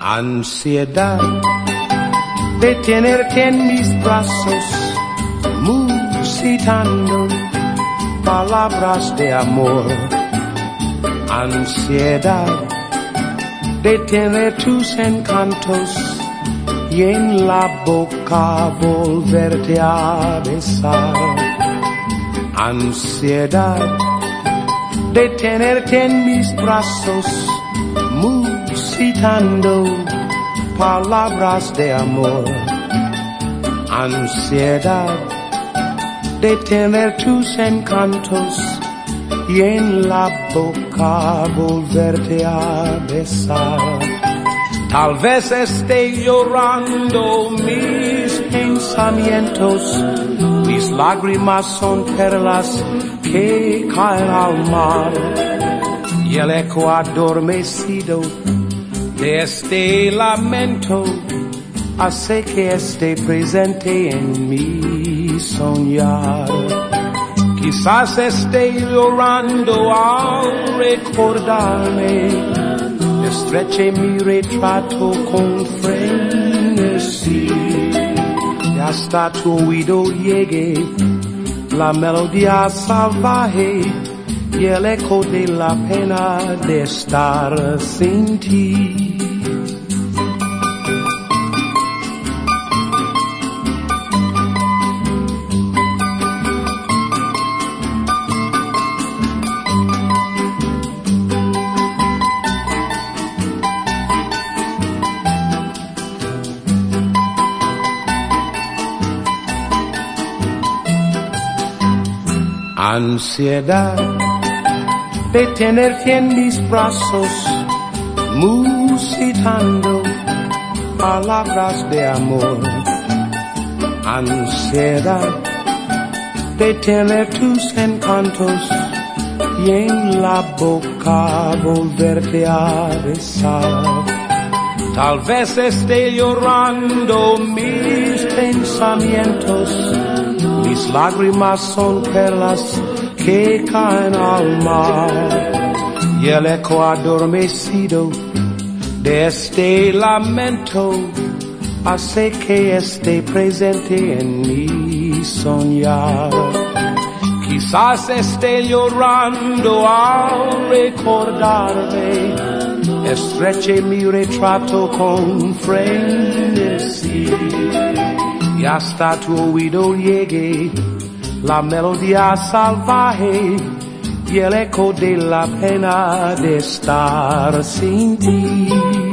Ansiedad de tenerte en mis brazos, musitando palabras de amor. Ansiedad de tener tus encantos y en la boca volverte a besar. Ansiedad de tenerte en mis brazos, musitando palabras de amor. Ansiedad de tener tus encantos y en la boca volverte a besar. Tal vez esté llorando mis pensamientos, mis lágrimas son perlas que caen al mar, y el eco adormecido de este lamento hace que esté presente en mi soñar. Quizás esté llorando al recordarme, estreche mi retrato con frenesí, y hasta tu oído llegue la melodía salvaje y el eco de la pena de estar sin ti. Ansiedad de tenerte en mis brazos, musitando palabras de amor. Ansiedad de tener tus encantos y en la boca volverte a besar. Tal vez esté llorando mis pensamientos, mis lágrimas son perlas que caen al mar, y el eco adormecido de este lamento hace que esté presente en mi soñar. Quizás esté llorando al recordarme, estreche mi retrato con frenesí, y hasta tu oído llegue la melodía salvaje y el eco de la pena de estar sin ti.